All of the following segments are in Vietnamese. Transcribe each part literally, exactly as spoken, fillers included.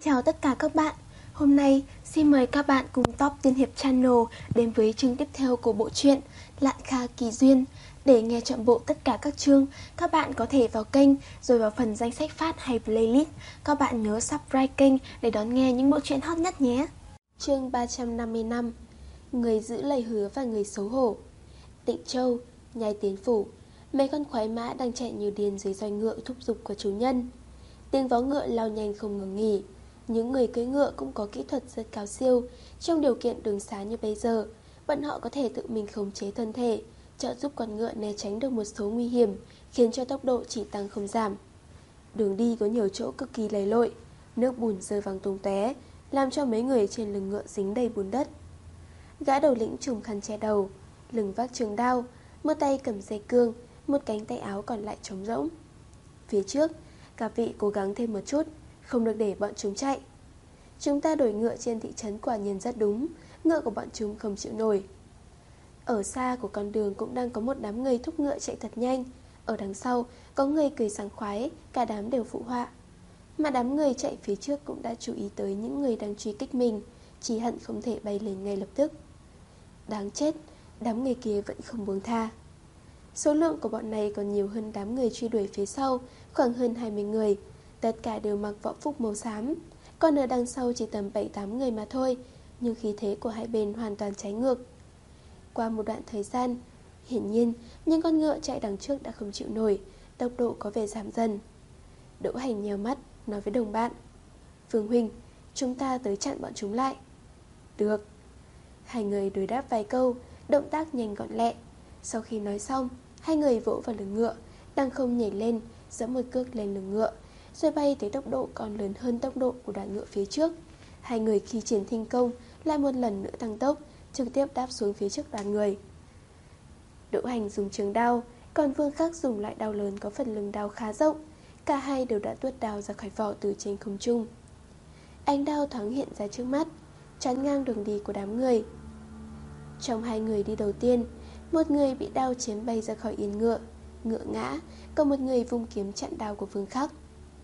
Chào tất cả các bạn. Hôm nay xin mời các bạn cùng Top Tiên Hiệp Channel đến với chương tiếp theo của bộ truyện Lạn Kha Kỳ Duyên. Để nghe trọn bộ tất cả các chương, các bạn có thể vào kênh rồi vào phần danh sách phát hay playlist. Các bạn nhớ subscribe kênh để đón nghe những bộ truyện hot nhất nhé. Chương ba trăm năm mươi lăm. Người giữ lời hứa và người xấu hổ. Tịnh Châu, Nhai Tiến Phủ. Mấy con khoái mã đang chạy như điên dưới roi ngựa thúc giục của chủ nhân. Tiếng vó ngựa lao nhanh không ngừng nghỉ. Những người cưỡi ngựa cũng có kỹ thuật rất cao siêu. Trong điều kiện đường xá như bây giờ, bọn họ có thể tự mình khống chế thân thể, trợ giúp con ngựa né tránh được một số nguy hiểm, khiến cho tốc độ chỉ tăng không giảm. Đường đi có nhiều chỗ cực kỳ lầy lội, nước bùn rơi văng tung tóe, làm cho mấy người trên lưng ngựa dính đầy bùn đất. Gã đầu lĩnh trùm khăn che đầu, lưng vác trường đao, một tay cầm dây cương, một cánh tay áo còn lại trống rỗng. Phía trước, các vị cố gắng thêm một chút, không được để bọn chúng chạy. Chúng ta đổi ngựa trên thị trấn quả nhiên rất đúng, ngựa của bọn chúng không chịu nổi. Ở xa của con đường cũng đang có một đám người thúc ngựa chạy thật nhanh. Ở đằng sau có người cười sảng khoái, cả đám đều phụ họa. Mà đám người chạy phía trước cũng đã chú ý tới những người đang truy kích mình, chỉ hận không thể bay lên ngay lập tức. Đáng chết, đám người kia vẫn không buông tha. Số lượng của bọn này còn nhiều hơn đám người truy đuổi phía sau, khoảng hơn hai mươi người. Tất cả đều mặc võ phục màu xám. Còn ở đằng sau chỉ tầm bảy tám người mà thôi, nhưng khí thế của hai bên hoàn toàn trái ngược. Qua một đoạn thời gian, hiển nhiên những con ngựa chạy đằng trước đã không chịu nổi, tốc độ có vẻ giảm dần. Đỗ Hành nheo mắt, nói với đồng bạn: Vương huynh, chúng ta tới chặn bọn chúng lại. Được. Hai người đối đáp vài câu, động tác nhanh gọn lẹ. Sau khi nói xong, hai người vỗ vào lưng ngựa, đang không nhảy lên, giẫm một cước lên lưng ngựa, rồi bay tới tốc độ còn lớn hơn tốc độ của đoàn ngựa phía trước. Hai người khi triển thinh công lại một lần nữa tăng tốc, trực tiếp đáp xuống phía trước đoàn người. Đỗ Hành dùng trường đao, còn Vương Khắc dùng loại đao lớn có phần lưng đao khá rộng. Cả hai đều đã tuốt đao ra khỏi vỏ từ trên không trung. Ánh đao thoáng hiện ra trước mắt, chắn ngang đường đi của đám người. Trong hai người đi đầu tiên, một người bị đao chém bay ra khỏi yên ngựa, ngựa ngã, còn một người vung kiếm chặn đao của Vương Khắc.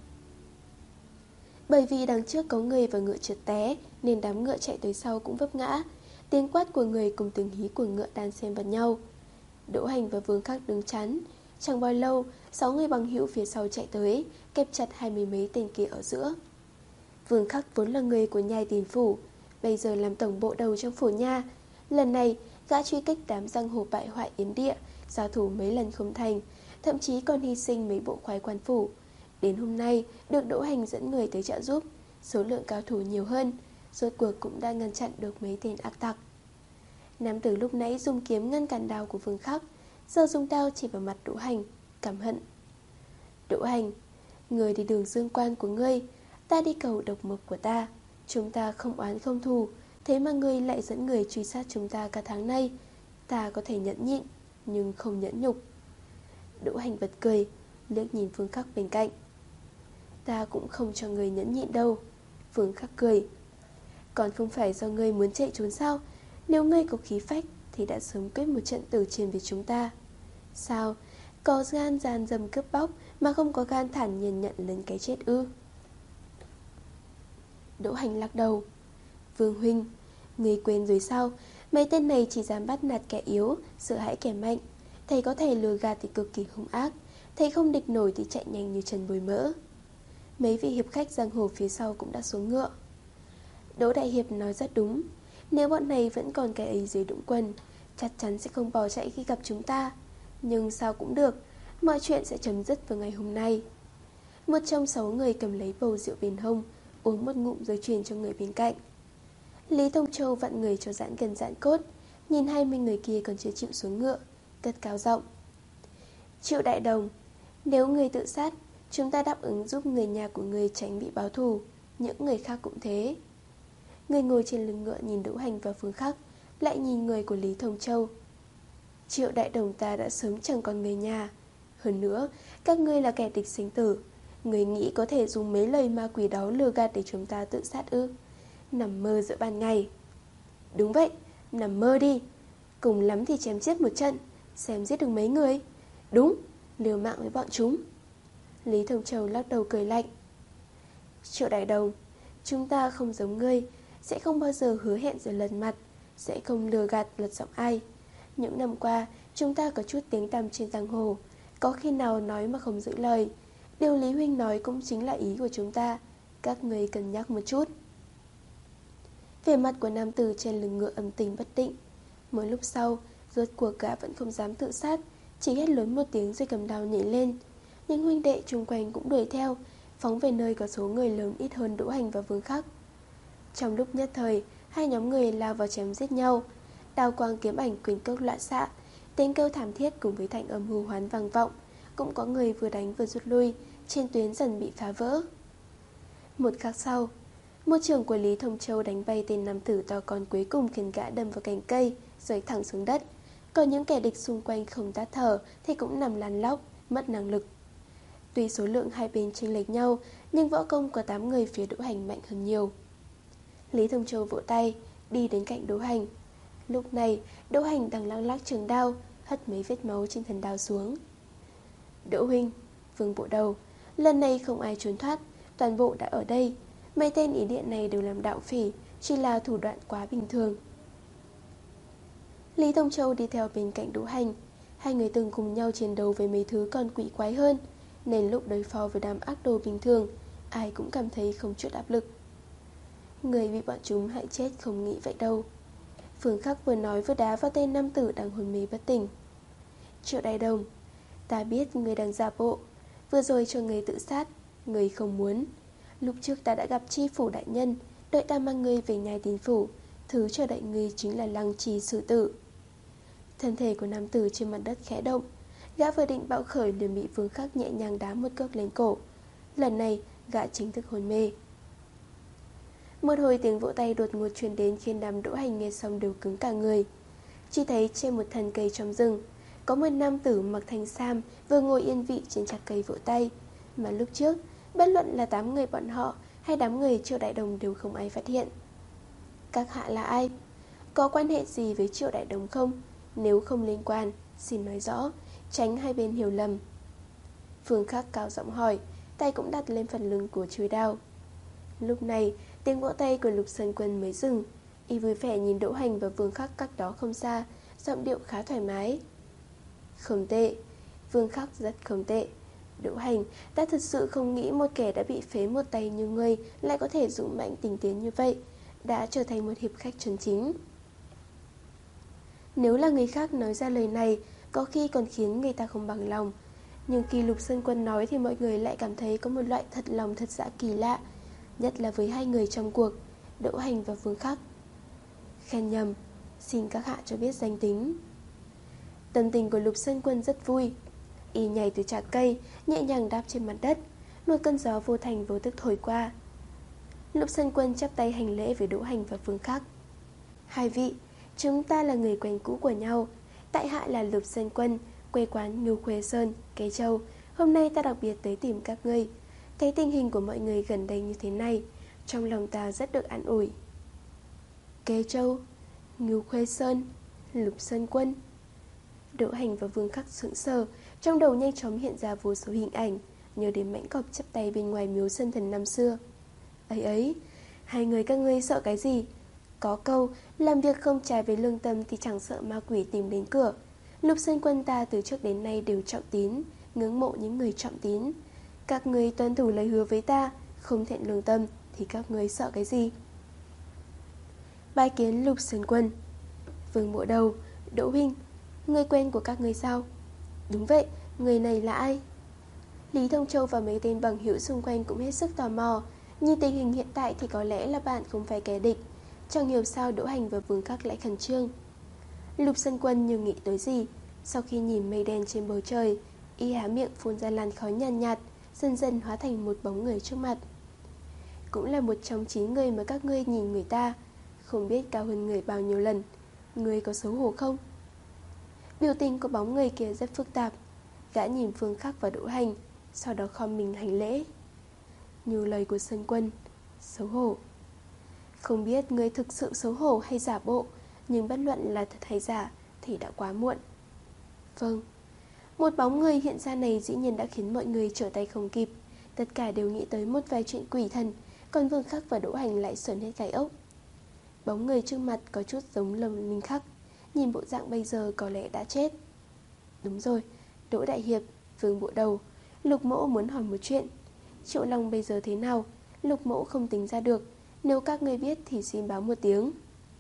Bởi vì đằng trước có người và ngựa trượt té, nên đám ngựa chạy tới sau cũng vấp ngã. Tiếng quát của người cùng tiếng hí của ngựa đan xen vào nhau. Đỗ Hành và Vương Khắc đứng chắn. Chẳng bao lâu, sáu người bằng hữu phía sau chạy tới, kẹp chặt hai mươi mấy tên kia ở giữa. Vương Khắc vốn là người của Nhai Tiền Phủ, bây giờ làm tổng bộ đầu trong phủ nha. Lần này, gã truy kích đám giang hồ bại hoại Yến Địa, giao thủ mấy lần không thành, thậm chí còn hy sinh mấy bộ khoái quan phủ. Đến hôm nay, được Đỗ Hành dẫn người tới trợ giúp, số lượng cao thủ nhiều hơn, rốt cuộc cũng đã ngăn chặn được mấy tên ác tặc. Nam tử lúc nãy dùng kiếm ngăn cản đao của Vương Khắc, giờ dùng đao chỉ vào mặt Đỗ Hành, căm hận. Đỗ Hành, người đi đường dương quan của ngươi, ta đi cầu độc mộc của ta. Chúng ta không oán không thù, thế mà ngươi lại dẫn người truy sát chúng ta cả tháng nay. Ta có thể nhẫn nhịn, nhưng không nhẫn nhục. Đỗ Hành bật cười, liếc nhìn Vương Khắc bên cạnh. Ta cũng không cho người nhẫn nhịn đâu. Vương Khắc cười. Còn không phải do ngươi muốn chạy trốn sao? Nếu ngươi có khí phách thì đã sớm quyết một trận tử chiến với chúng ta. Sao? Có gan gian dâm cướp bóc mà không có gan thản nhiên nhận lấy cái chết ư? Đỗ Hành lắc đầu. Vương huynh, ngươi quên rồi sao? Mấy tên này chỉ dám bắt nạt kẻ yếu, sợ hãi kẻ mạnh. Thầy có thể lừa gạt thì cực kỳ hung ác, thầy không địch nổi thì chạy nhanh như trần bồi mỡ. Mấy vị hiệp khách giang hồ phía sau cũng đã xuống ngựa. Đỗ Đại Hiệp nói rất đúng. Nếu bọn này vẫn còn cái ấy dưới đũng quần, chắc chắn sẽ không bỏ chạy khi gặp chúng ta. Nhưng sao cũng được, mọi chuyện sẽ chấm dứt vào ngày hôm nay. Một trong sáu người cầm lấy bầu rượu bên hông, uống một ngụm rồi truyền cho người bên cạnh. Lý Thông Châu vặn người cho giãn gần giãn cốt, nhìn hai mươi người kia còn chưa chịu xuống ngựa, cất cao giọng. Triệu Đại Đồng, nếu người tự sát, chúng ta đáp ứng giúp người nhà của người tránh bị báo thù. Những người khác cũng thế. Người ngồi trên lưng ngựa nhìn Đỗ Hành và Phương Khắc, lại nhìn người của Lý Thông Châu. Triệu Đại Đồng ta đã sớm chẳng còn người nhà. Hơn nữa, các ngươi là kẻ địch sinh tử. Người nghĩ có thể dùng mấy lời ma quỷ đó lừa gạt để chúng ta tự sát ư? Nằm mơ giữa ban ngày. Đúng vậy, nằm mơ đi. Cùng lắm thì chém chết một trận, xem giết được mấy người. Đúng, liều mạng với bọn chúng. Lý Thông Châu lắc đầu cười lạnh. Triệu Đại Đồng, Chúng ta không giống ngươi, sẽ không bao giờ hứa hẹn rồi lần mặt, sẽ không lừa gạt lật giọng ai. Những năm qua, chúng ta có chút tiếng tăm trên giang hồ, có khi nào nói mà không giữ lời. Điều Lý Huynh nói cũng chính là ý của chúng ta, các ngươi cân nhắc một chút. Vẻ mặt của nam tử trên lưng ngựa âm tình bất định. Một lúc sau, rốt cuộc gã vẫn không dám tự sát, chỉ hét lớn một tiếng rồi cầm đao nhảy lên. Những huynh đệ chung quanh cũng đuổi theo, phóng về nơi có số người lớn ít hơn Đỗ Hành và Vương Khắc. Trong lúc nhất thời, hai nhóm người lao vào chém giết nhau. Đao quang kiếm ảnh quyền cước loạn xạ, tiếng kêu thảm thiết cùng với thanh âm hô hoán vang vọng. Cũng có người vừa đánh vừa rút lui, trên tuyến dần bị phá vỡ. Một khắc sau, một trường của Lý Thông Châu đánh bay tên nam tử to con cuối cùng, khiến gã đâm vào cành cây, rơi thẳng xuống đất. Còn những kẻ địch xung quanh không tắt thở thì cũng nằm lăn lóc, mất năng lực. Tuy số lượng hai bên chênh lệch nhau, nhưng võ công của tám người phía Đỗ Hành mạnh hơn nhiều. Lý Thông Châu vỗ tay, đi đến cạnh Đỗ Hành. Lúc này, Đỗ Hành đang lăng lắc trường đao, hất mấy vết máu trên thân đao xuống. Đỗ huynh, Vương Bộ Đầu, lần này không ai trốn thoát, toàn bộ đã ở đây. Mấy tên ý điện này đều làm đạo phỉ, chỉ là thủ đoạn quá bình thường. Lý Thông Châu đi theo bên cạnh Đỗ Hành. Hai người từng cùng nhau chiến đấu với mấy thứ còn quỷ quái hơn, nên lúc đối phó với đám ác đồ bình thường, ai cũng cảm thấy không chút áp lực. Người bị bọn chúng hại chết không nghĩ vậy đâu. Phương Khắc vừa nói vừa đá vào tên nam tử đang hôn mê bất tỉnh. Triệu Đại Đồng, ta biết người đang giả bộ, vừa rồi cho người tự sát, người không muốn. Lúc trước ta đã gặp chi phủ đại nhân, đợi ta mang người về nhai Tín phủ, thứ chờ đợi người chính là lăng trì xử tử. Thân thể của nam tử trên mặt đất khẽ động, gã vừa định bạo khởi liền bị Phương Khắc nhẹ nhàng đá một cước lên cổ. Lần này gã chính thức hôn mê. Một hồi tiếng vỗ tay đột ngột truyền đến, khiến đám Đỗ Hành nghe xong đều cứng cả người. Chỉ thấy trên một thân cây trong rừng, có một nam tử mặc thanh sam vừa ngồi yên vị trên chặt cây vỗ tay, mà lúc trước bất luận là tám người bọn họ hay đám người Triệu Đại Đồng đều không ai phát hiện. Các hạ là ai? Có quan hệ gì với Triệu Đại Đồng không? Nếu không liên quan, xin nói rõ, tránh hai bên hiểu lầm. Phương Khắc cao giọng hỏi, tay cũng đặt lên phần lưng của chuôi đao. Lúc này, tiếng vỗ tay của Lục Sơn Quân mới dừng. Y vui vẻ nhìn Đỗ Hành và Vương Khắc cách đó không xa, giọng điệu khá thoải mái. Không tệ, Vương Khắc rất không tệ. Đỗ Hành, ta thật sự không nghĩ một kẻ đã bị phế một tay như ngươi lại có thể dũng mãnh tinh tiến như vậy, đã trở thành một hiệp khách chân chính. Nếu là người khác nói ra lời này, có khi còn khiến người ta không bằng lòng. Nhưng khi Lục Sơn Quân nói thì mọi người lại cảm thấy có một loại thật lòng thật dạ kỳ lạ, nhất là với hai người trong cuộc, Đỗ Hành và Vương Khắc. Khen nhầm, xin các hạ cho biết danh tính. Tâm tình của Lục Sơn Quân rất vui. Y nhảy từ chạc cây, nhẹ nhàng đáp trên mặt đất. Một cơn gió vô thành vô tức thổi qua. Lục Sơn Quân chắp tay hành lễ với Đỗ Hành và Vương Khắc. Hai vị, chúng ta là người quen cũ của nhau. Tại hạ là Lục Sơn Quân, quê quán Ngưu Khuê Sơn, Kế Châu. Hôm nay ta đặc biệt tới tìm các ngươi. Thấy tình hình của mọi người gần đây như thế này, trong lòng ta rất được an ủi. Kế Châu, Ngưu Khuê Sơn, Lục Sơn Quân. Đỗ Hành và Vương Khắc sững sờ, trong đầu nhanh chóng hiện ra vô số hình ảnh, nhớ đến mãnh cọp chắp tay bên ngoài miếu Sơn Thần năm xưa. Ấy ấy, hai người các ngươi sợ cái gì? Có câu, làm việc không trái với lương tâm thì chẳng sợ ma quỷ tìm đến cửa. Lục Sơn Quân ta từ trước đến nay đều trọng tín, ngưỡng mộ những người trọng tín. Các ngươi tuân thủ lời hứa với ta, không thẹn lương tâm, thì các ngươi sợ cái gì? Bái kiến Lục Sơn Quân. Vương Bộ Đầu, Đỗ huynh, người quen của các ngươi sao? Đúng vậy, người này là ai? Lý Thông Châu và mấy tên bằng hữu xung quanh cũng hết sức tò mò. Nhìn tình hình hiện tại thì có lẽ là bạn không phải kẻ địch. Chẳng hiểu sao Đỗ Hành và Vương Khắc lại khẩn trương. Lục Sơn Quân như nghĩ tới gì. Sau khi nhìn mây đen trên bầu trời, y há miệng phun ra làn khói nhàn nhạt, nhạt, dần dần hóa thành một bóng người trước mặt. Cũng là một trong chín người mà các ngươi nhìn người ta, không biết cao hơn người bao nhiêu lần. Ngươi có xấu hổ không? Biểu tình của bóng người kia rất phức tạp. Gã nhìn Vương Khắc và Đỗ Hành, sau đó khom mình hành lễ. Như lời của Sơn Quân, xấu hổ. Không biết ngươi thực sự xấu hổ hay giả bộ, nhưng bất luận là thật hay giả thì đã quá muộn. Vâng. Một bóng người hiện ra này dĩ nhiên đã khiến mọi người trở tay không kịp. Tất cả đều nghĩ tới một vài chuyện quỷ thần, còn Vương Khắc và Đỗ Hành lại sởn hết gai ốc. Bóng người trước mặt có chút giống Lâm Ninh Khắc, nhìn bộ dạng bây giờ có lẽ đã chết. Đúng rồi, Đỗ Đại Hiệp, Vương Bộ Đầu, Lục Mỗ muốn hỏi một chuyện. Triệu Long bây giờ thế nào? Lục Mỗ không tính ra được, nếu các ngươi biết thì xin báo một tiếng.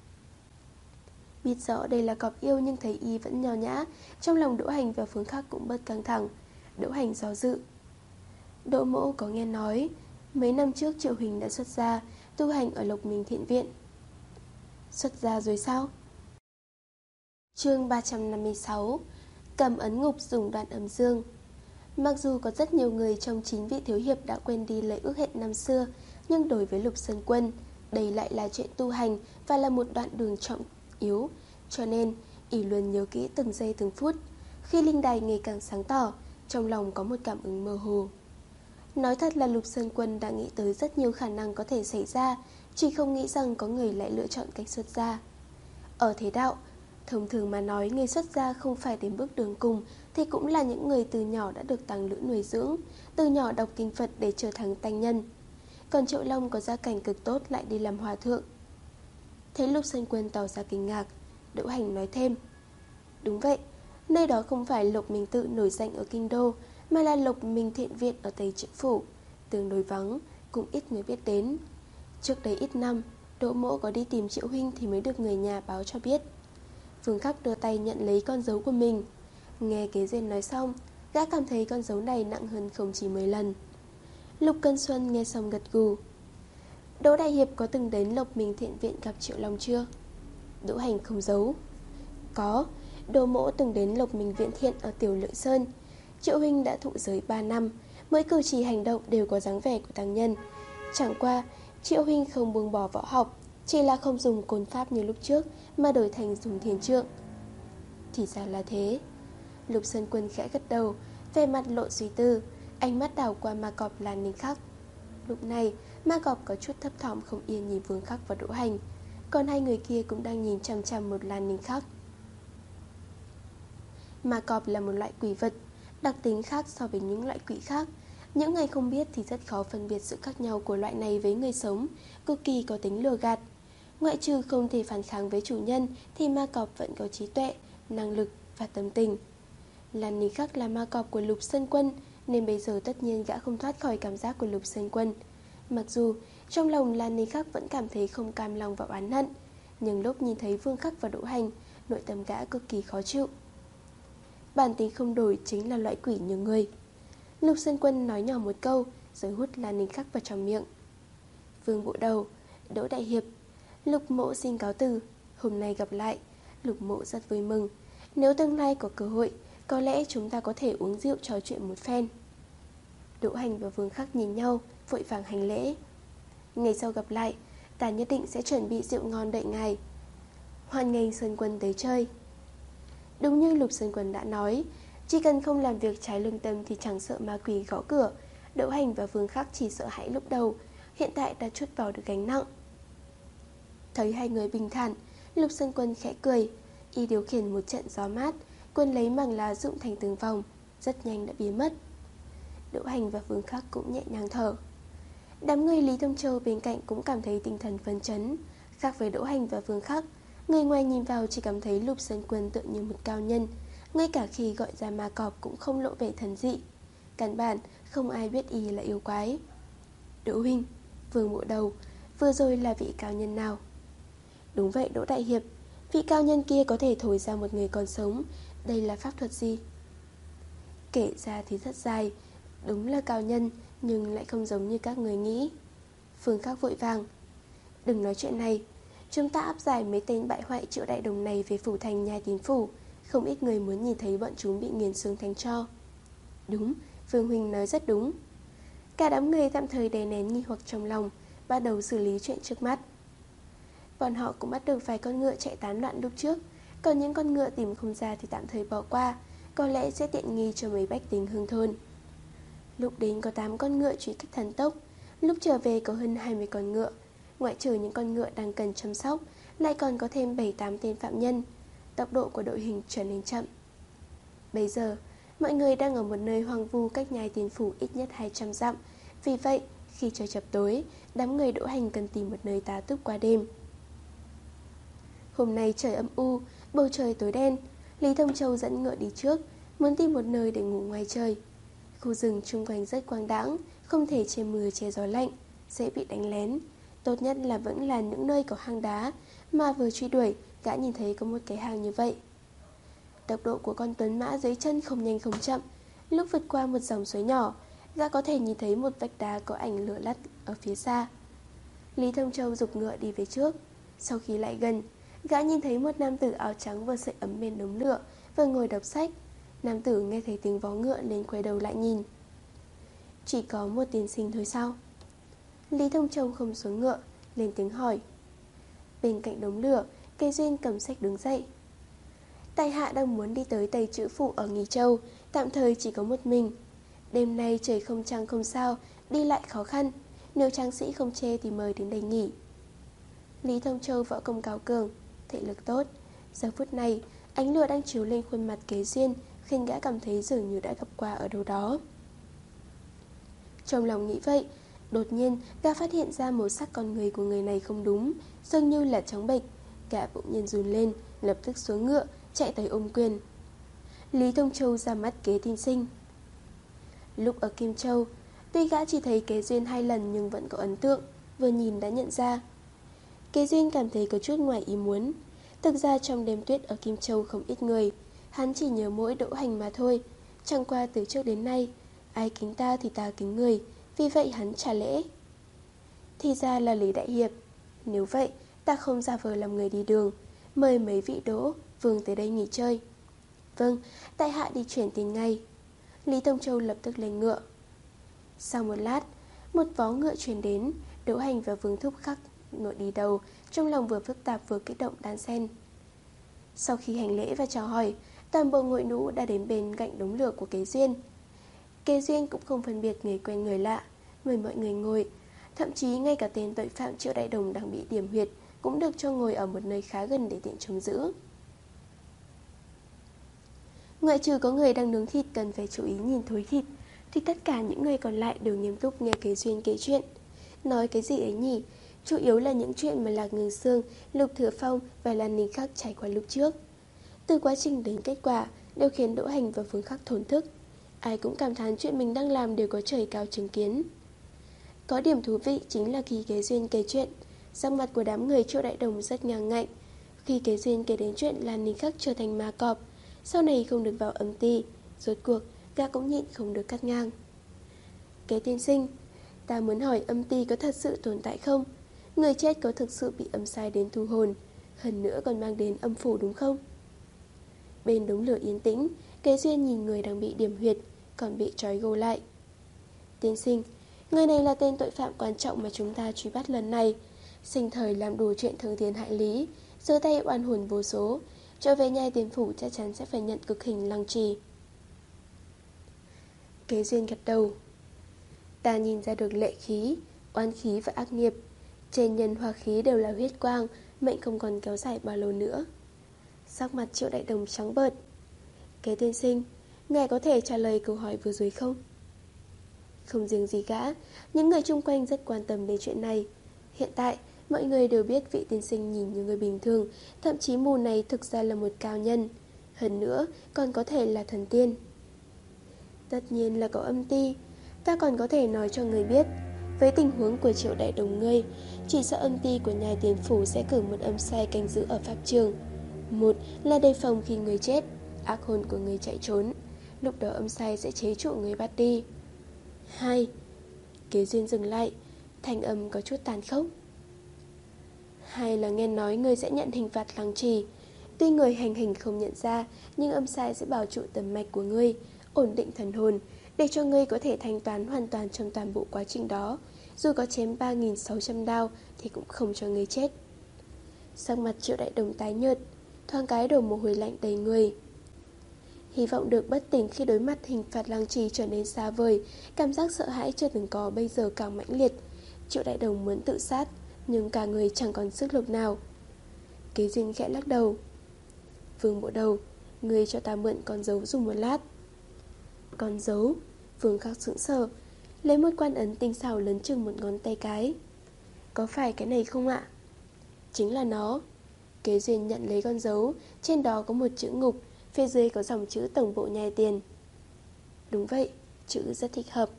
Biết rõ đây là cọp yêu nhưng thấy y vẫn nho nhã, trong lòng Đỗ Hành và Phương Khắc cũng bớt căng thẳng. Đỗ Hành do dự. Đỗ Mỗ có nghe nói mấy năm trước Triệu Huỳnh đã xuất gia, tu hành ở Lộc Minh Thiện Viện. Xuất gia rồi sao? Chương ba trăm năm mươi sáu. Cầm ấn ngục dùng đoạn âm dương. Mặc dù có rất nhiều người trong chín vị thiếu hiệp đã quên đi lời ước hẹn năm xưa, nhưng đối với Lục Sơn Quân, đây lại là chuyện tu hành và là một đoạn đường trọng yếu, cho nên y luôn nhớ kỹ từng giây từng phút. Khi linh đài ngày càng sáng tỏ, trong lòng có một cảm ứng mơ hồ. Nói thật là Lục Sơn Quân đã nghĩ tới rất nhiều khả năng có thể xảy ra, chỉ không nghĩ rằng có người lại lựa chọn cách xuất gia. Ở thế đạo, thông thường mà nói, người xuất gia không phải đến bước đường cùng thì cũng là những người từ nhỏ đã được tăng lữ nuôi dưỡng, từ nhỏ đọc kinh Phật để trở thành tăng nhân. Còn Triệu Long có gia cảnh cực tốt lại đi làm hòa thượng. Thấy Lục Sơn Quân tỏ ra kinh ngạc, Đỗ Hành nói thêm. Đúng vậy, nơi đó không phải Lộc Minh Tự nổi danh ở Kinh Đô, mà là Lộc Minh Thiện Viện ở Tây Triệu Phủ, tương đối vắng, cũng ít người biết đến. Trước đây ít năm, Đỗ Mỗ có đi tìm Triệu Huynh thì mới được người nhà báo cho biết. Vương Khắc đưa tay nhận lấy con dấu của mình. Nghe Kế Duyên nói xong, gã cảm thấy con dấu này nặng hơn không chỉ mười lần. Lục Cân Xuân nghe xong gật gù. Đỗ Đại Hiệp có từng đến Lộc Minh Thiện Viện gặp Triệu Long chưa? Đỗ Hành không giấu. Có, Đỗ Mỗ từng đến Lộc Minh Viện Thiện ở Tiểu Lợi Sơn. Triệu Huynh đã thụ giới ba năm, mỗi cử chỉ hành động đều có dáng vẻ của tăng nhân. Chẳng qua, Triệu Huynh không buông bỏ võ học, chỉ là không dùng côn pháp như lúc trước mà đổi thành dùng thiền trượng. Thì ra là thế. Lục Sơn Quân khẽ gật đầu, về mặt lộ suy tư, ánh mắt đảo qua Ma Cọp Lan Ninh Khắc. Lúc này, Ma Cọp có chút thấp thỏm không yên nhìn Vương Khắc và Đỗ Hành, còn hai người kia cũng đang nhìn chằm chằm một Lan Ninh Khắc. Ma Cọp là một loại quỷ vật, đặc tính khác so với những loại quỷ khác. Những người không biết thì rất khó phân biệt sự khác nhau của loại này với người sống, cực kỳ có tính lừa gạt. Ngoại trừ không thể phản kháng với chủ nhân thì Ma Cọp vẫn có trí tuệ, năng lực và tâm tình. Lan Ninh Khắc là Ma Cọp của Lục Sơn Quân, nên bây giờ tất nhiên gã không thoát khỏi cảm giác của Lục Sơn Quân. Mặc dù trong lòng Lan Ninh Khắc vẫn cảm thấy không cam lòng và oán hận, nhưng lúc nhìn thấy Vương Khắc và Đỗ Hành, nội tâm gã cực kỳ khó chịu. Bản tính không đổi chính là loại quỷ như người. Lục Sơn Quân nói nhỏ một câu, rồi hút Lan Ninh Khắc vào trong miệng. Vương Bộ Đầu, Đỗ Đại Hiệp, Lục Mỗ xin cáo từ. Hôm nay gặp lại, Lục Mỗ rất vui mừng. Nếu tương lai có cơ hội, có lẽ chúng ta có thể uống rượu trò chuyện một phen. Đỗ Hành và Vương Khắc nhìn nhau, vội vàng hành lễ. Ngày sau gặp lại, ta nhất định sẽ chuẩn bị rượu ngon đợi ngài. Hoan nghênh Sơn Quân tới chơi. Đúng như Lục Sơn Quân đã nói, chỉ cần không làm việc trái lương tâm thì chẳng sợ ma quỷ gõ cửa. Đỗ Hành và Vương Khắc chỉ sợ hãi lúc đầu, hiện tại đã trút vào được gánh nặng. Thấy hai người bình thản, Lục Sơn Quân khẽ cười. Y điều khiển một trận gió mát, quân lấy mảng lá rụng thành từng vòng, rất nhanh đã biến mất. Đỗ Hành và Vương Khắc cũng nhẹ nhàng thở. Đám người Lý Thông Châu bên cạnh cũng cảm thấy tinh thần phấn chấn. Khác với Đỗ Hành và Vương Khắc, người ngoài nhìn vào chỉ cảm thấy Lục Sơn Quân tựa như một cao nhân, ngay cả khi gọi ra Ma Cọp cũng không lộ vẻ thần dị. Căn bản không ai biết y là yêu quái. Đỗ Huynh, Vương Bộ Đầu, vừa rồi là vị cao nhân nào? Đúng vậy Đỗ Đại Hiệp, vị cao nhân kia có thể thổi ra một người còn sống. Đây là pháp thuật gì? Kể ra thì rất dài. Đúng là cao nhân, nhưng lại không giống như các người nghĩ. Phương Khắc vội vàng. Đừng nói chuyện này, chúng ta áp giải mấy tên bại hoại Triệu Đại Đồng này về phủ thành Nhai Tín Phủ. Không ít người muốn nhìn thấy bọn chúng bị nghiền xương thành tro. Đúng, Vương Huynh nói rất đúng. Cả đám người tạm thời đè nén nghi hoặc trong lòng, bắt đầu xử lý chuyện trước mắt. Bọn họ cũng bắt được vài con ngựa chạy tán loạn lúc trước, còn những con ngựa tìm không ra thì tạm thời bỏ qua, có lẽ sẽ tiện nghi cho mấy bách tính hương thôn. Lúc đến có tám con ngựa truy kích thần tốc, lúc trở về có hơn hai mươi con ngựa. Ngoại trừ những con ngựa đang cần chăm sóc, lại còn có thêm bảy tám tên phạm nhân. Tốc độ của đội hình trở nên chậm. Bây giờ, mọi người đang ở một nơi hoang vu cách Nhai Tín Phủ ít nhất hai trăm dặm, vì vậy Khi trời chập tối, đám người Đỗ Hành cần tìm một nơi tá túc qua đêm. Hôm nay trời âm u, bầu trời tối đen. Lý Thông Châu dẫn ngựa đi trước, muốn tìm một nơi để ngủ ngoài trời. Khu rừng chung quanh rất quang đãng, không thể che mưa che gió lạnh, dễ bị đánh lén. Tốt nhất là vẫn là những nơi có hang đá, mà vừa truy đuổi, gã nhìn thấy có một cái hang như vậy. Tốc độ của con tuấn mã dưới chân không nhanh không chậm. Lúc vượt qua một dòng suối nhỏ, gã có thể nhìn thấy một vách đá có ảnh lửa lắt ở phía xa. Lý Thông Châu giục ngựa đi về trước. Sau khi lại gần, gã nhìn thấy một nam tử áo trắng vừa sưởi ấm bên đống lửa, vừa ngồi đọc sách. Nam tử nghe thấy tiếng vó ngựa nên quay đầu lại nhìn. Chỉ có một tiên sinh thôi sao? Lý Thông Châu không xuống ngựa, lên tiếng hỏi. Bên cạnh đống lửa, Cây Duyên cầm sách đứng dậy. Tại hạ đang muốn đi tới Tây Chữ Phủ ở Nghì Châu, tạm thời chỉ có một mình. Đêm nay trời không trăng không sao, đi lại khó khăn. Nếu tráng sĩ không chê thì mời đến đây nghỉ. Lý Thông Châu võ công cao cường, thể lực tốt. Giờ phút này, ánh lửa đang chiếu lên khuôn mặt Kế Duyên, khiến gã cảm thấy dường như đã gặp qua ở đâu đó. Trong lòng nghĩ vậy, đột nhiên gã phát hiện ra màu sắc con người của người này không đúng, dường như là trắng bệch. Gã bỗng nhiên run lên, lập tức xuống ngựa, chạy tới ôm quyền. Lý Thông Châu ra mắt Kế tiên sinh. Lúc ở Kim Châu, tuy gã chỉ thấy Kế Duyên hai lần nhưng vẫn có ấn tượng, vừa nhìn đã nhận ra. Kế Duyên cảm thấy có chút ngoài ý muốn. Thực ra trong đêm tuyết ở Kim Châu không ít người, hắn chỉ nhớ mỗi Đỗ Hành mà thôi. Chẳng qua từ trước đến nay, ai kính ta thì ta kính người, vì vậy hắn trả lễ. Thì ra là Lý Đại Hiệp. Nếu vậy, ta không giả vờ làm người đi đường, mời mấy vị Đỗ, Vương tới đây nghỉ chơi. Vâng, tại hạ đi chuyển tiền ngay. Lý Thông Châu lập tức lên ngựa. Sau một lát, một vó ngựa truyền đến. Đỗ Hành và Vương Thúc Khắc ngựa đi đầu, trong lòng vừa phức tạp vừa kích động đan xen. Sau khi hành lễ và chào hỏi, toàn bộ ngđội nũ đã đến bên cạnh đống lửa của Kế Duyên. Kế Duyên cũng không phân biệt người quen người lạ, mời mọi người ngồi. Thậm chí ngay cả tên tội phạm Triệu Đại Đồng đang bị điểm huyệt cũng được cho ngồi ở một nơi khá gần để tiện trông giữ. Ngoại trừ có người đang nướng thịt cần phải chú ý nhìn thối thịt, thì tất cả những người còn lại đều nghiêm túc nghe Kế Duyên kể chuyện. Nói cái gì ấy nhỉ? Chủ yếu là những chuyện mà Lạc Ngưng Sương, Lục Thừa Phong và Lan Ninh Khắc trải qua lúc trước. Từ quá trình đến kết quả đều khiến Đỗ Hành và Vương Khắc thổn thức. Ai cũng cảm thán chuyện mình đang làm đều có trời cao chứng kiến. Có điểm thú vị chính là khi Kế Duyên kể chuyện, sắc mặt của đám người Triệu Đại Đồng rất ngang ngạnh. Khi Kế Duyên kể đến chuyện Lan Ninh Khắc trở thành ma cọp, sau này không được vào âm ty, rốt cuộc gã cũng nhịn không được cắt ngang. Kế tiên sinh, ta muốn hỏi âm ty có thật sự tồn tại không? Người chết có thực sự bị âm sai đến thu hồn, hơn nữa còn mang đến âm phủ đúng không? Bên đống lửa yên tĩnh, Kế Duyên nhìn người đang bị điểm huyệt, còn bị trói gô lại. Tiên sinh, người này là tên tội phạm quan trọng mà chúng ta truy bắt lần này. Sinh thời làm đủ chuyện thương thiên hại lý, giơ tay oan hồn vô số, trở về nhai tiền phủ chắc chắn sẽ phải nhận cực hình lăng trì. Kế Duyên gật đầu. Ta nhìn ra được lệ khí, oan khí và ác nghiệp. Trên nhân hoa khí đều là huyết quang, mệnh không còn kéo dài bao lâu nữa. Sắc mặt Triệu Đại Đồng trắng bợt. Kế tiên sinh, ngài có thể trả lời câu hỏi vừa rồi không? Không riêng gì gã, những người chung quanh rất quan tâm đến chuyện này. Hiện tại, mọi người đều biết vị tiên sinh nhìn như người bình thường, thậm chí mù này thực ra là một cao nhân. Hơn nữa, còn có thể là thần tiên. Tất nhiên là có âm ty. Ta còn có thể nói cho người biết, với tình huống của Triệu Đại Đồng ngươi, chỉ sợ âm ty của nhà tiền phủ sẽ cử một âm sai canh giữ ở pháp trường. Một là đề phòng khi người chết, ác hồn của người chạy trốn, lúc đó âm sai sẽ chế trụ người bắt đi. Hai, Kế Duyên dừng lại, thanh âm có chút tàn khốc. Hai là nghe nói người sẽ nhận hình phạt lăng trì. Tuy người hành hình không nhận ra, nhưng âm sai sẽ bảo trụ tầm mạch của ngươi, ổn định thần hồn, để cho ngươi có thể thanh toán hoàn toàn trong toàn bộ quá trình đó. Dù có chém ba nghìn sáu trăm đao thì cũng không cho ngươi chết. Sắc mặt Triệu Đại Đồng tái nhợt, thoáng cái đổ mồ hôi lạnh đầy người. Hy vọng được bất tỉnh khi đối mặt hình phạt lăng trì trở nên xa vời, cảm giác sợ hãi chưa từng có bây giờ càng mãnh liệt. Triệu Đại Đồng muốn tự sát, nhưng cả người chẳng còn sức lực nào. Kế Duyên khẽ lắc đầu. Vương Bộ Đầu, ngươi cho ta mượn con dấu dùng một lát. Con dấu? Vương Khắc sững sờ. lấy một quan ấn tinh xảo lớn chừng một ngón tay cái. Có phải cái này không ạ? Chính là nó. Kế Duyên nhận lấy con dấu, trên đó có một chữ ngục, phía dưới có dòng chữ tổng bộ nhai tiền. Đúng vậy, chữ rất thích hợp.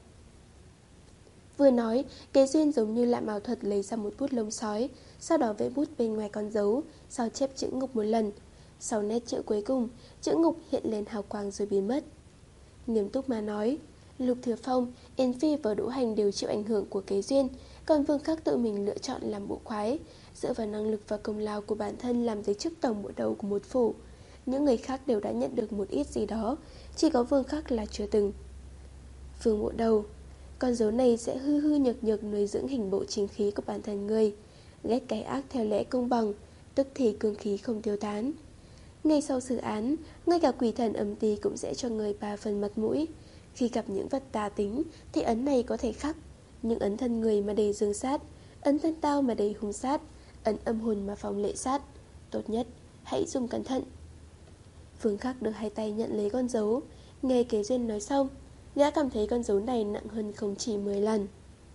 Vừa nói, Kế Duyên giống như làm ảo thuật lấy ra một bút lông sói, sau đó vẽ bút bên ngoài con dấu, sao chép chữ ngục một lần. Sau nét chữ cuối cùng, chữ ngục hiện lên hào quang rồi biến mất. Nghiêm túc mà nói, Lục Thừa Phong, Yến Phi và Đỗ Hành đều chịu ảnh hưởng của Kế Duyên, còn Vương Khắc tự mình lựa chọn làm bộ khoái, dựa vào năng lực và công lao của bản thân làm giới chức tổng bộ đầu của một phủ. Những người khác đều đã nhận được một ít gì đó, chỉ có Vương Khắc là chưa từng. Vương bộ đầu, con dấu này sẽ hư hư nhược nhược nuôi dưỡng hình bộ chính khí của bản thân người, ghét cái ác theo lẽ công bằng, tức thì cương khí không tiêu tán. Ngay sau xử án, ngay cả quỷ thần âm ti cũng sẽ cho người ba phần mặt mũi. Khi gặp những vật tà tính thì ấn này có thể khắc, nhưng ấn thân người mà đầy dương sát, ấn thân tao mà đầy hung sát, ấn âm hồn mà phòng lệ sát. Tốt nhất, hãy dùng cẩn thận. Vương Khắc được hai tay nhận lấy con dấu. Nghe Kế Duyên nói xong, gã cảm thấy con dấu này nặng hơn không chỉ mười lần.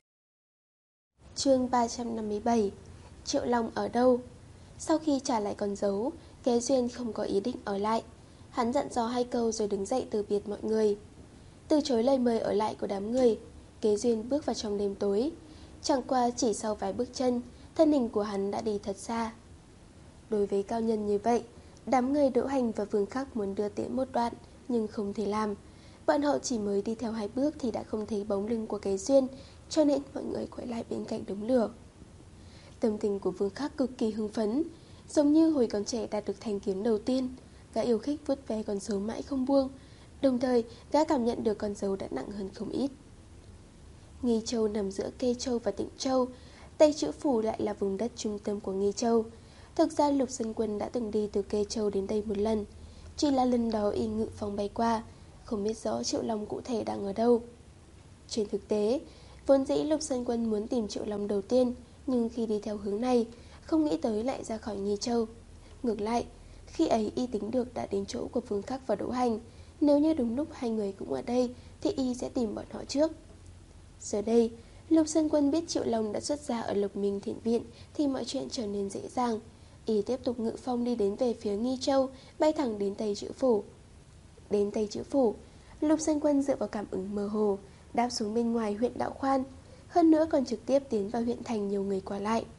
Chương ba trăm năm mươi bảy. Triệu Long ở đâu? Sau khi trả lại con dấu, Kế Duyên không có ý định ở lại. Hắn dặn dò hai câu rồi đứng dậy từ biệt mọi người. Từ chối lời mời ở lại của đám người, Kế Duyên bước vào trong đêm tối. Chẳng qua chỉ sau vài bước chân, thân hình của hắn đã đi thật xa. Đối với cao nhân như vậy, đám người Đỗ Hành và Vương Khắc muốn đưa tiễn một đoạn, nhưng không thể làm. Bọn họ chỉ mới đi theo hai bước thì đã không thấy bóng lưng của Kế Duyên, cho nên mọi người quay lại bên cạnh đống lửa. Tâm tình của Vương Khắc cực kỳ hưng phấn, giống như hồi còn trẻ đạt được thanh kiếm đầu tiên. Gã yêu khích vuốt ve con dấu mãi không buông, đồng thời gã cảm nhận được con dấu đã nặng hơn không ít. Nghi Châu nằm giữa Kê Châu và Tịnh Châu, Tây Chữ Phủ lại là vùng đất trung tâm của Nghi Châu. Thực ra Lục Sơn Quân đã từng đi từ Kê Châu đến đây một lần, chỉ là lần đó y ngự phong bay qua, không biết rõ Triệu Long cụ thể đang ở đâu. Trên thực tế, vốn dĩ Lục Sơn Quân muốn tìm Triệu Long đầu tiên, nhưng khi đi theo hướng này, không nghĩ tới lại ra khỏi Nghi Châu. Ngược lại, khi ấy y tính được đã đến chỗ của Vương Khắc và Đỗ Hành. Nếu như đúng lúc hai người cũng ở đây thì y sẽ tìm bọn họ trước. Giờ đây, Lục Sơn Quân biết Triệu Long đã xuất ra ở Lộc Minh Thiện Viện thì mọi chuyện trở nên dễ dàng. Y tiếp tục ngự phong đi đến về phía Nghi Châu, bay thẳng đến Tây Chữ Phủ. Đến Tây Chữ Phủ, Lục Sơn Quân dựa vào cảm ứng mơ hồ, đáp xuống bên ngoài huyện Đạo Khoan, hơn nữa còn trực tiếp tiến vào huyện thành nhiều người qua lại.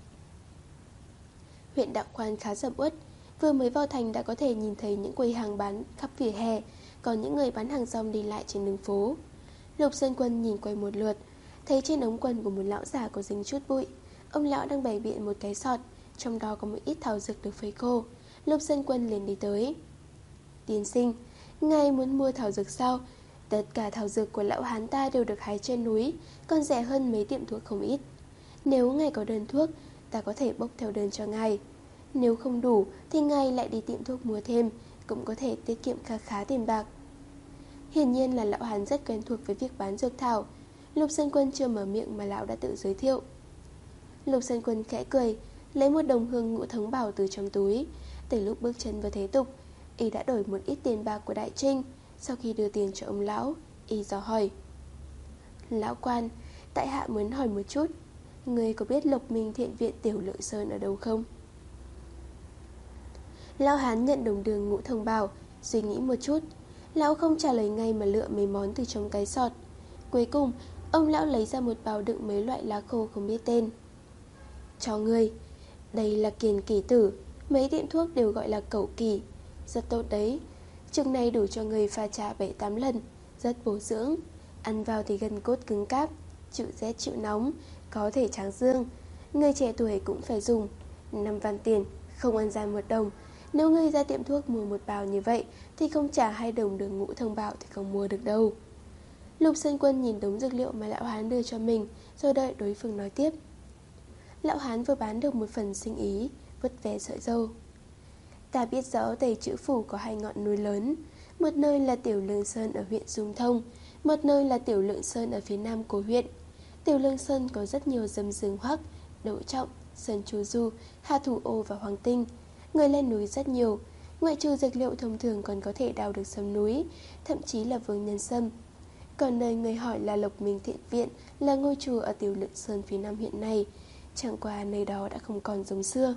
Huyện Đạo Khoan khá sầm uất, vừa mới vào thành đã có thể nhìn thấy những quầy hàng bán khắp vỉa hè, còn những người bán hàng rong đi lại trên đường phố. Lục Sơn Quân nhìn quay một lượt, thấy trên ống quần của một lão già có dính chút bụi. Ông lão đang bày biện một cái sọt, trong đó có một ít thảo dược được phơi khô. Lục Sơn Quân liền đi tới. Tiên sinh, ngài muốn mua thảo dược sao? Tất cả thảo dược của lão hán ta đều được hái trên núi, còn rẻ hơn mấy tiệm thuốc không ít. Nếu ngài có đơn thuốc, ta có thể bốc theo đơn cho ngài. Nếu không đủ thì ngài lại đi tiệm thuốc mua thêm, cũng có thể tiết kiệm khá khá tiền bạc. Hiển nhiên là lão hán rất quen thuộc với việc bán dược thảo. Lục Sơn Quân chưa mở miệng mà lão đã tự giới thiệu. Lục Sơn Quân khẽ cười, lấy một đồng hương ngũ thống bảo từ trong túi. Từ lúc bước chân vào thế tục, y đã đổi một ít tiền bạc của Đại Trinh. Sau khi đưa tiền cho ông lão, y dò hỏi: Lão quan, tại hạ muốn hỏi một chút, người có biết Lộc Minh Thiện Viện Tiểu Lượng Sơn ở đâu không? Lão hán nhận đồng đường ngũ thông bảo, suy nghĩ một chút. Lão không trả lời ngay mà lựa mấy món từ trong cái sọt. Cuối cùng, ông lão lấy ra một bao đựng mấy loại lá khô không biết tên. Cho ngươi, đây là kiền kỳ tử, mấy tiệm thuốc đều gọi là cẩu kỳ. Rất tốt đấy, chừng này đủ cho người pha trà bảy tám lần, rất bổ dưỡng. Ăn vào thì gân cốt cứng cáp, chịu rét chịu nóng, có thể tráng dương. Người trẻ tuổi cũng phải dùng. Năm văn tiền, không ăn ra một đồng. Nếu ngươi ra tiệm thuốc mua một bao như vậy thì không trả hai đồng đường ngũ thông bảo thì không mua được đâu. Lục Sơn Quân nhìn đống dược liệu mà lão hán đưa cho mình, rồi đợi đối phương nói tiếp. Lão hán vừa bán được một phần sinh ý, vứt về sợi râu. Ta biết rõ Tây Chữ Phủ có hai ngọn núi lớn, một nơi là Tiểu Lương Sơn ở huyện Dung Thông, một nơi là Tiểu Lượng Sơn ở phía nam của huyện. Tiểu Lương Sơn có rất nhiều dâm dương hoắc, Đỗ Trọng, Sơn Chu Du, Hà Thủ Ô và Hoàng Tinh. Người lên núi rất nhiều, ngoại trừ dược liệu thông thường còn có thể đào được sâm núi, thậm chí là vương nhân sâm. Còn nơi người hỏi là Lộc Minh Thiện Viện, là ngôi chùa ở Tiểu Lượng Sơn phía Nam hiện nay. Chẳng qua nơi đó đã không còn giống xưa.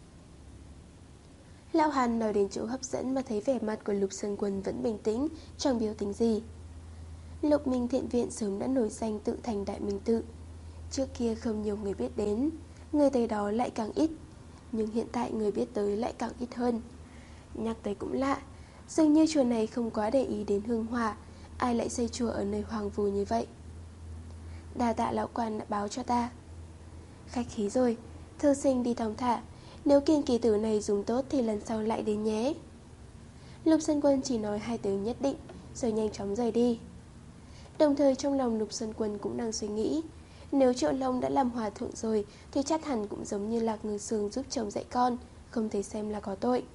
Lão Hàn nói đến chỗ hấp dẫn mà thấy vẻ mặt của Lục Sơn Quân vẫn bình tĩnh, chẳng biểu tình gì. Lộc Minh Thiện Viện sớm đã nổi danh tự thành Đại Minh Tự. Trước kia không nhiều người biết đến, người tới đó lại càng ít. Nhưng hiện tại người biết tới lại càng ít hơn. Nhắc tới cũng lạ, dường như chùa này không quá để ý đến hương hỏa. Ai lại xây chùa ở nơi hoang vu như vậy? Đà tạ lão quan đã báo cho ta. Khách khí rồi, thư sinh đi thong thả. Nếu kiên kỳ tử này dùng tốt thì lần sau lại đến nhé. Lục Sơn Quân chỉ nói hai từ nhất định, rồi nhanh chóng rời đi. Đồng thời trong lòng Lục Sơn Quân cũng đang suy nghĩ, nếu Triệu Long đã làm hòa thượng rồi thì chắc hẳn cũng giống như Lạc Ngư Sương giúp chồng dạy con, không thể xem là có tội.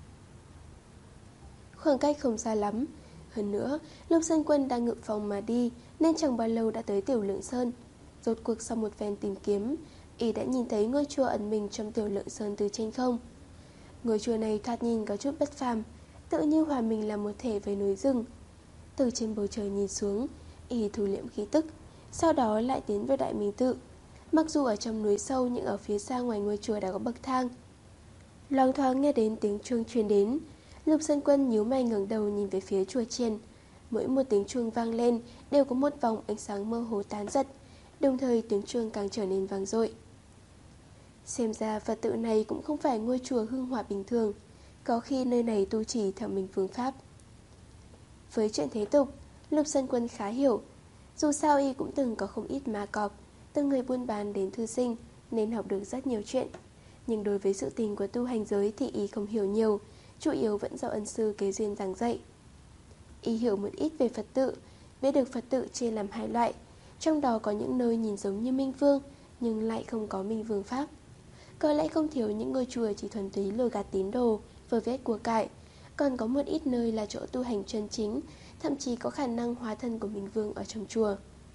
Khoảng cách không xa lắm. Hơn nữa, Lục Sơn Quân đang ngự phòng mà đi, nên chẳng bao lâu đã tới Tiểu Lượng Sơn. Rốt cuộc sau một phen tìm kiếm, y đã nhìn thấy ngôi chùa ẩn mình trong Tiểu Lượng Sơn từ trên không. Ngôi chùa này thoạt nhìn có chút bất phàm, tự như hòa mình là một thể với núi rừng. Từ trên bầu trời nhìn xuống, y thu liễm khí tức, sau đó lại tiến vào Đại Minh Tự. Mặc dù ở trong núi sâu nhưng ở phía xa ngoài ngôi chùa đã có bậc thang. Loáng thoáng nghe đến tiếng chuông truyền đến, Lục Sơn Quân nhíu mày ngẩng đầu nhìn về phía chùa chiền. Mỗi một tiếng chuông vang lên đều có một vòng ánh sáng mơ hồ tán giật, đồng thời tiếng chuông càng trở nên vang dội. Xem ra Phật tự này cũng không phải ngôi chùa hương hỏa bình thường, có khi nơi này tu trì theo mình phương pháp. Với chuyện thế tục, Lục Sơn Quân khá hiểu. Dù sao y cũng từng có không ít ma cọp, từng người buôn bán đến thư sinh, nên học được rất nhiều chuyện. Nhưng đối với sự tình của tu hành giới thì y không hiểu nhiều, chủ yếu vẫn do ân sư kế duyên giảng dạy. Y hiểu một ít về Phật tự, biết được Phật tự chia làm hai loại, trong đó có những nơi nhìn giống như Minh Vương, nhưng lại không có Minh Vương Pháp. Có lẽ không thiếu những ngôi chùa chỉ thuần túy lừa gạt tín đồ, vơ vét của cải. Còn có một ít nơi là chỗ tu hành chân chính, thậm chí có khả năng hóa thân của Minh Vương ở trong chùa.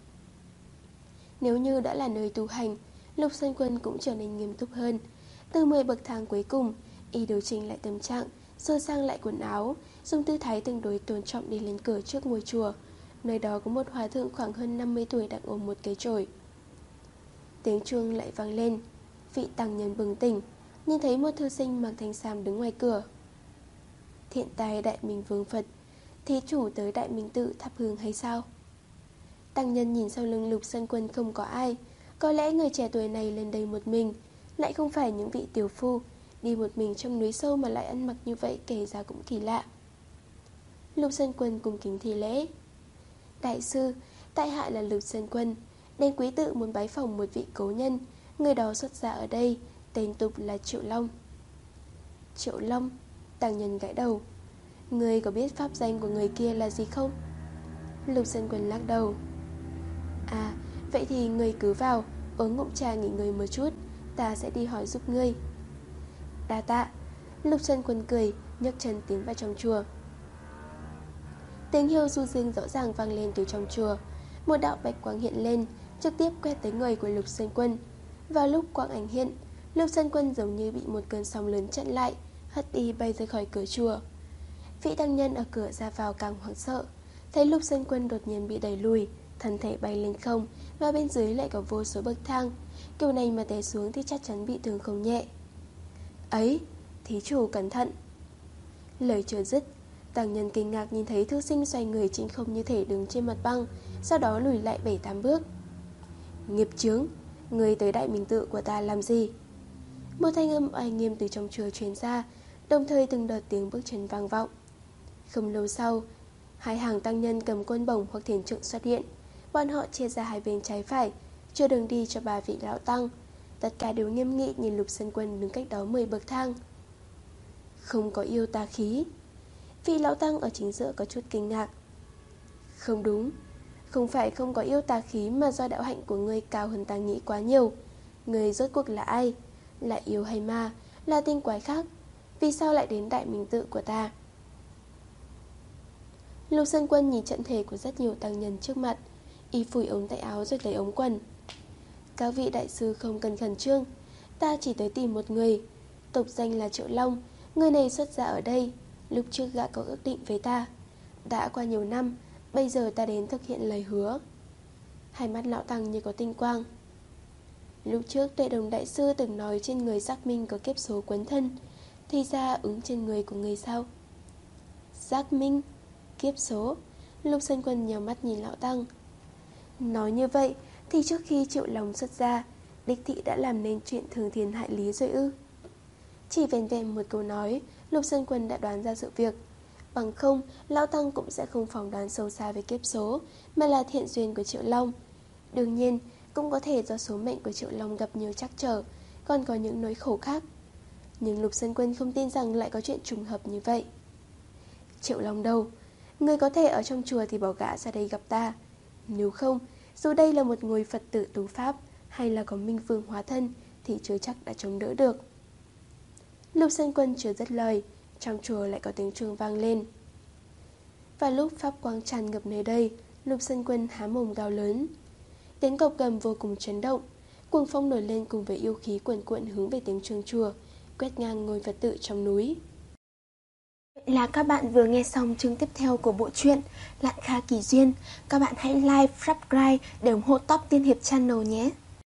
Nếu như đã là nơi tu hành, Lục Sơn Quân cũng trở nên nghiêm túc hơn. Từ mười bậc thang cuối cùng, y điều chỉnh lại tâm trạng, sửa sang lại quần áo, dùng tư thái tương đối tôn trọng đi lên cửa trước ngôi chùa. Nơi đó có một hòa thượng khoảng hơn năm mươi tuổi đang ôm một cái chổi. Tiếng chuông lại vang lên. Vị tăng nhân bừng tỉnh, nhìn thấy một thư sinh mặc thanh sam đứng ngoài cửa. Thiện tài Đại Minh Vương Phật, thí chủ tới Đại Minh Tự thắp hương hay sao? Tăng nhân nhìn sau lưng Lục Sơn Quân không có ai. Có lẽ người trẻ tuổi này lên đây một mình, lại không phải những vị tiểu phu. Đi một mình trong núi sâu mà lại ăn mặc như vậy kể ra cũng kỳ lạ. Lục Sơn Quân cung kính thi lễ. Đại sư, tại hạ là Lục Sơn Quân, đến quý tự muốn bái phỏng một vị cố nhân. Người đó xuất gia ở đây, tên tục là Triệu Long. Triệu Long? Tăng nhân gãi đầu. Người có biết pháp danh của người kia là gì không? Lục Sơn Quân lắc đầu. À, vậy thì người cứ vào, uống ngụm trà nghỉ ngơi một chút, ta sẽ đi hỏi giúp ngươi. Đa tạ. Lục Sơn Quân cười, nhấc chân tiến vào trong chùa. Tiếng hiêu du dương rõ ràng vang lên từ trong chùa. Một đạo bạch quang hiện lên, trực tiếp quét tới người của Lục Sơn Quân. Vào lúc quang ảnh hiện, Lục Sơn Quân giống như bị một cơn sóng lớn chặn lại, hất đi bay ra khỏi cửa chùa. Vị tăng nhân ở cửa ra vào càng hoảng sợ, thấy Lục Sơn Quân đột nhiên bị đẩy lùi, thân thể bay lên không, và bên dưới lại có vô số bậc thang. Kiểu này mà té xuống thì chắc chắn bị thương không nhẹ. Ấy, thí chủ cẩn thận. Lời chưa dứt, tăng nhân kinh ngạc nhìn thấy thư sinh xoay người trên không như thể đứng trên mặt băng, sau đó lùi lại bảy tám bước. Nghiệp chướng, người tới Đại Minh Tự của ta làm gì? Một thanh âm oai nghiêm từ trong chùa truyền ra, đồng thời từng đợt tiếng bước chân vang vọng. Không lâu sau, hai hàng tăng nhân cầm côn bổng hoặc thiền trượng xuất hiện. Bọn họ chia ra hai bên trái phải, chưa đường đi cho ba vị lão tăng. Tất cả đều nghiêm nghị nhìn Lục Sơn Quân đứng cách đó mười bậc thang. Không có yêu tà khí. Vị lão tăng ở chính giữa có chút kinh ngạc. Không đúng, không phải không có yêu tà khí, mà do đạo hạnh của ngươi cao hơn ta nghĩ quá nhiều. Ngươi rốt cuộc là ai? Là yêu hay ma? Là tinh quái khác? Vì sao lại đến Đại Minh Tự của ta? Lục Sơn Quân nhìn trận thể của rất nhiều tăng nhân trước mặt, y phủi ống tay áo rồi lấy ống quần. Các vị đại sư không cần khẩn trương, ta chỉ tới tìm một người, tục danh là Triệu Long. Người này xuất gia ở đây, lúc trước gã có ước định với ta. Đã qua nhiều năm, Bây giờ ta đến thực hiện lời hứa. Hai mắt lão tăng như có tinh quang. Lúc trước Tuệ Đồng đại sư từng nói trên người Giác Minh có kiếp số quấn thân, thì ra ứng trên người của người sao? Giác Minh, kiếp số. Lục Sơn Quân nhíu mắt nhìn lão tăng. Nói như vậy thì trước khi Triệu Long xuất ra, đích thị đã làm nên chuyện thương thiên hại lý rồi ư? Chỉ vẻn vẹn một câu nói, Lục Sơn Quân đã đoán ra sự việc. Bằng không, lão tăng cũng sẽ không phỏng đoán sâu xa về kiếp số, mà là thiện duyên của Triệu Long. Đương nhiên, cũng có thể do số mệnh của Triệu Long gặp nhiều trắc trở, còn có những nỗi khổ khác. Nhưng Lục Sơn Quân không tin rằng lại có chuyện trùng hợp như vậy. Triệu Long đâu? Người có thể ở trong chùa thì bảo gã ra đây gặp ta. Nếu không, dù đây là một ngôi Phật tử tú pháp hay là có Minh Vương hóa thân thì chưa chắc đã chống đỡ được. Lục Sơn Quân chưa dứt lời, trong chùa lại có tiếng chuông vang lên. Và lúc pháp quang tràn ngập nơi đây, Lục Sơn Quân há mồm gào lớn. Tiếng cộc gầm vô cùng chấn động, cuồng phong nổi lên cùng với yêu khí cuồn cuộn hướng về tiếng chuông chùa, quét ngang ngôi Phật tự trong núi. Vậy là các bạn vừa nghe xong chương tiếp theo của bộ truyện Lạn Kha Kỳ Duyên. Các bạn hãy like, subscribe để ủng hộ Top Tiên Hiệp Channel nhé.